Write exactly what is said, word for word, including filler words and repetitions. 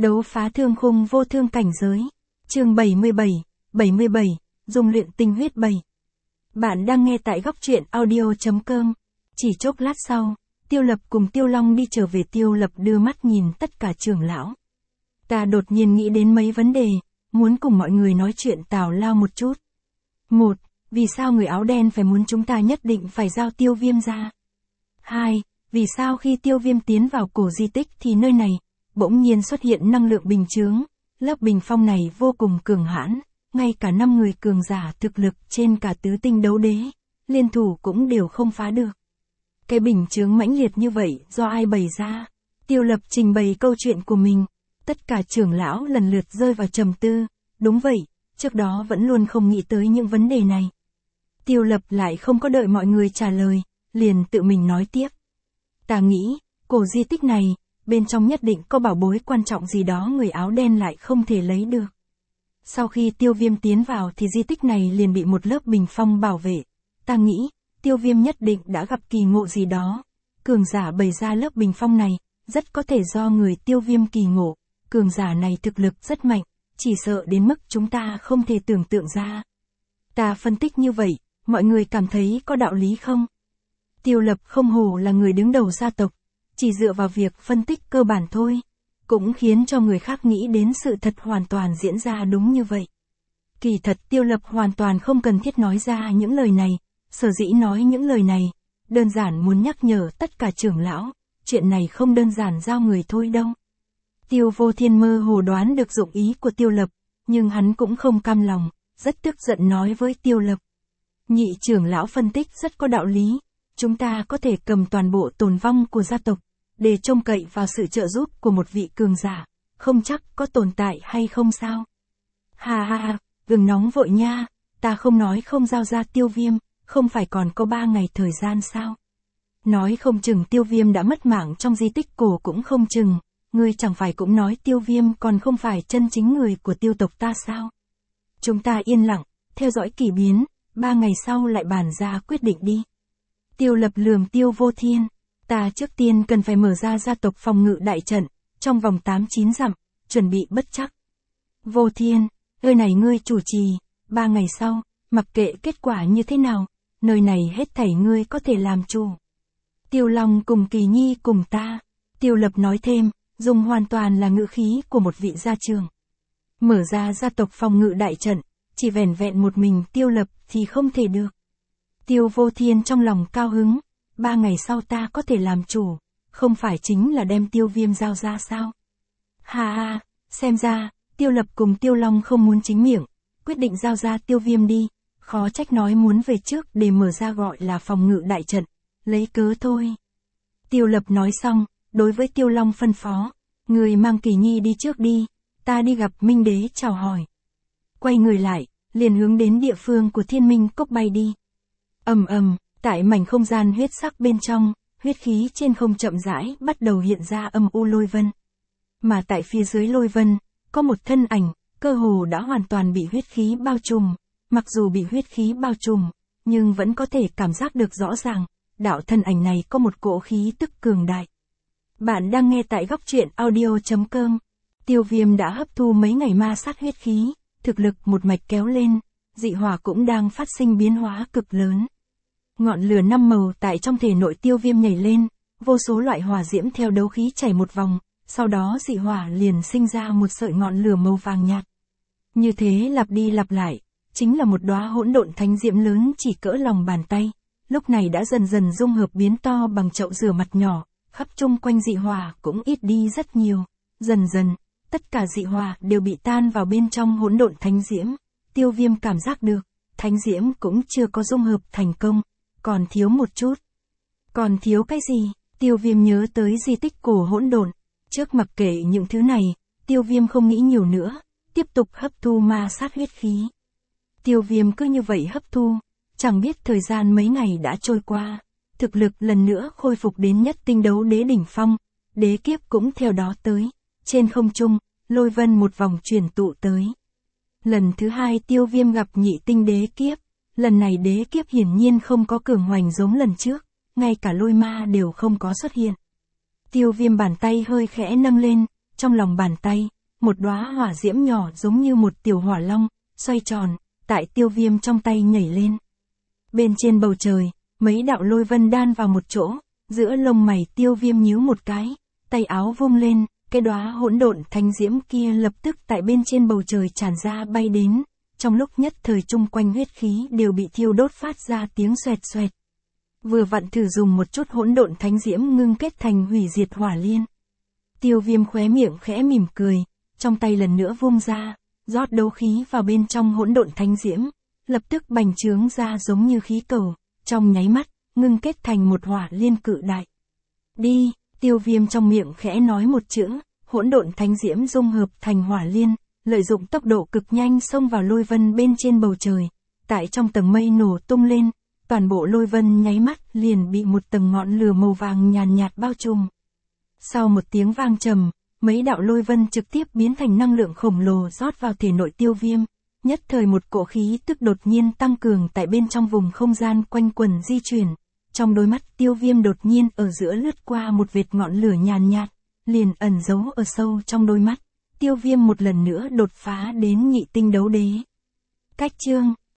Đấu phá thương khung vô thương cảnh giới. Chương bảy mươi bảy, bảy mươi bảy, dung luyện tinh huyết bảy. Bạn đang nghe tại góc truyện audio chấm com. Chỉ chốc lát sau, Tiêu Lập cùng Tiêu Long đi trở về. Tiêu Lập đưa mắt nhìn tất cả trưởng lão. Ta đột nhiên nghĩ đến mấy vấn đề, muốn cùng mọi người nói chuyện tào lao một chút. Một, vì sao người áo đen phải muốn chúng ta nhất định phải giao Tiêu Viêm ra? Hai, vì sao khi Tiêu Viêm tiến vào cổ di tích thì nơi này bỗng nhiên xuất hiện năng lượng bình chướng, lớp bình phong này vô cùng cường hãn, ngay cả năm người cường giả thực lực trên cả tứ tinh đấu đế, liên thủ cũng đều không phá được. Cái bình chướng mãnh liệt như vậy do ai bày ra? Tiêu Lập trình bày câu chuyện của mình, tất cả trưởng lão lần lượt rơi vào trầm tư. Đúng vậy, trước đó vẫn luôn không nghĩ tới những vấn đề này. Tiêu Lập lại không có đợi mọi người trả lời, liền tự mình nói tiếp. Ta nghĩ, cổ di tích này, bên trong nhất định có bảo bối quan trọng gì đó người áo đen lại không thể lấy được. Sau khi Tiêu Viêm tiến vào thì di tích này liền bị một lớp bình phong bảo vệ. Ta nghĩ, Tiêu Viêm nhất định đã gặp kỳ ngộ gì đó. Cường giả bày ra lớp bình phong này, rất có thể do người Tiêu Viêm kỳ ngộ. Cường giả này thực lực rất mạnh, chỉ sợ đến mức chúng ta không thể tưởng tượng ra. Ta phân tích như vậy, mọi người cảm thấy có đạo lý không? Tiêu Lập không hổ là người đứng đầu gia tộc, chỉ dựa vào việc phân tích cơ bản thôi, cũng khiến cho người khác nghĩ đến sự thật hoàn toàn diễn ra đúng như vậy. Kỳ thật Tiêu Lập hoàn toàn không cần thiết nói ra những lời này, sở dĩ nói những lời này, đơn giản muốn nhắc nhở tất cả trưởng lão, chuyện này không đơn giản giao người thôi đâu. Tiêu Vô Thiên mơ hồ đoán được dụng ý của Tiêu Lập, nhưng hắn cũng không cam lòng, rất tức giận nói với Tiêu Lập. Nhị trưởng lão phân tích rất có đạo lý, chúng ta có thể cầm toàn bộ tồn vong của gia tộc, để trông cậy vào sự trợ giúp của một vị cường giả, không chắc có tồn tại hay không sao. Ha ha ha, đừng nóng vội nha, ta không nói không giao ra Tiêu Viêm, không phải còn có ba ngày thời gian sao? Nói không chừng Tiêu Viêm đã mất mạng trong di tích cổ cũng không chừng, ngươi chẳng phải cũng nói Tiêu Viêm còn không phải chân chính người của tiêu tộc ta sao? Chúng ta yên lặng, theo dõi kỳ biến, ba ngày sau lại bàn ra quyết định đi. Tiêu Lập lườm Tiêu Vô Thiên, ta trước tiên cần phải mở ra gia tộc phòng ngự đại trận, trong vòng tám chín dặm, chuẩn bị bất chắc. Vô Thiên, nơi này ngươi chủ trì, ba ngày sau, mặc kệ kết quả như thế nào, nơi này hết thảy ngươi có thể làm chủ. Tiêu Long cùng Kỳ Nhi cùng ta, Tiêu Lập nói thêm, dùng hoàn toàn là ngữ khí của một vị gia trưởng. Mở ra gia tộc phòng ngự đại trận, chỉ vẻn vẹn một mình Tiêu Lập thì không thể được. Tiêu Vô Thiên trong lòng cao hứng, ba ngày sau ta có thể làm chủ, không phải chính là đem Tiêu Viêm giao ra sao? Ha ha, xem ra, Tiêu Lập cùng Tiêu Long không muốn chính miệng, quyết định giao ra Tiêu Viêm đi, khó trách nói muốn về trước để mở ra gọi là phòng ngự đại trận, lấy cớ thôi. Tiêu Lập nói xong, đối với Tiêu Long phân phó, người mang Kỳ Nhi đi trước đi, ta đi gặp Minh Đế chào hỏi. Quay người lại, liền hướng đến địa phương của Thiên Minh Cốc bay đi. Ầm ầm, tại mảnh không gian huyết sắc bên trong, huyết khí trên không chậm rãi bắt đầu hiện ra âm u lôi vân. Mà tại phía dưới lôi vân, có một thân ảnh, cơ hồ đã hoàn toàn bị huyết khí bao trùm. Mặc dù bị huyết khí bao trùm, nhưng vẫn có thể cảm giác được rõ ràng, đạo thân ảnh này có một cỗ khí tức cường đại. Bạn đang nghe tại góc truyện audio chấm com. Tiêu Viêm đã hấp thu mấy ngày ma sát huyết khí, thực lực một mạch kéo lên, dị hỏa cũng đang phát sinh biến hóa cực lớn. Ngọn lửa năm màu tại trong thể nội Tiêu Viêm nhảy lên, vô số loại hỏa diễm theo đấu khí chảy một vòng, sau đó dị hỏa liền sinh ra một sợi ngọn lửa màu vàng nhạt. Như thế lặp đi lặp lại, chính là một đóa hỗn độn thánh diễm lớn chỉ cỡ lòng bàn tay, lúc này đã dần dần dung hợp biến to bằng chậu rửa mặt nhỏ, khắp chung quanh dị hỏa cũng ít đi rất nhiều. Dần dần, tất cả dị hỏa đều bị tan vào bên trong hỗn độn thánh diễm. Tiêu Viêm cảm giác được, thánh diễm cũng chưa có dung hợp thành công, còn thiếu một chút. Còn thiếu cái gì? Tiêu Viêm nhớ tới di tích cổ hỗn độn. Trước mặc kệ những thứ này, Tiêu Viêm không nghĩ nhiều nữa, tiếp tục hấp thu ma sát huyết khí. Tiêu Viêm cứ như vậy hấp thu, chẳng biết thời gian mấy ngày đã trôi qua, thực lực lần nữa khôi phục đến nhất tinh đấu đế đỉnh phong, đế kiếp cũng theo đó tới. Trên không trung, lôi vân một vòng chuyển tụ tới. Lần thứ hai Tiêu Viêm gặp nhị tinh đế kiếp, lần này đế kiếp hiển nhiên không có cường hoành giống lần trước, ngay cả lôi ma đều không có xuất hiện. Tiêu Viêm bàn tay hơi khẽ nâng lên, trong lòng bàn tay, một đóa hỏa diễm nhỏ giống như một tiểu hỏa long, xoay tròn, tại Tiêu Viêm trong tay nhảy lên. Bên trên bầu trời, mấy đạo lôi vân đan vào một chỗ, giữa lông mày Tiêu Viêm nhíu một cái, tay áo vung lên, cái đóa hỗn độn thánh diễm kia lập tức tại bên trên bầu trời tràn ra bay đến, trong lúc nhất thời chung quanh huyết khí đều bị thiêu đốt phát ra tiếng xoẹt xoẹt. Vừa vặn thử dùng một chút hỗn độn thánh diễm ngưng kết thành hủy diệt hỏa liên. Tiêu Viêm khóe miệng khẽ mỉm cười, trong tay lần nữa vung ra, rót đấu khí vào bên trong hỗn độn thánh diễm, lập tức bành trướng ra giống như khí cầu, trong nháy mắt, ngưng kết thành một hỏa liên cự đại. Đi, Tiêu Viêm trong miệng khẽ nói một chữ, hỗn độn thánh diễm dung hợp thành hỏa liên, lợi dụng tốc độ cực nhanh xông vào lôi vân bên trên bầu trời, tại trong tầng mây nổ tung lên, toàn bộ lôi vân nháy mắt liền bị một tầng ngọn lửa màu vàng nhàn nhạt bao trùm. Sau một tiếng vang trầm, mấy đạo lôi vân trực tiếp biến thành năng lượng khổng lồ rót vào thể nội Tiêu Viêm, nhất thời một cỗ khí tức đột nhiên tăng cường tại bên trong vùng không gian quanh quần di chuyển. Trong đôi mắt Tiêu Viêm đột nhiên ở giữa lướt qua một vệt ngọn lửa nhàn nhạt, liền ẩn giấu ở sâu trong đôi mắt. Tiêu Viêm một lần nữa đột phá đến nhị tinh đấu đế. Cách chương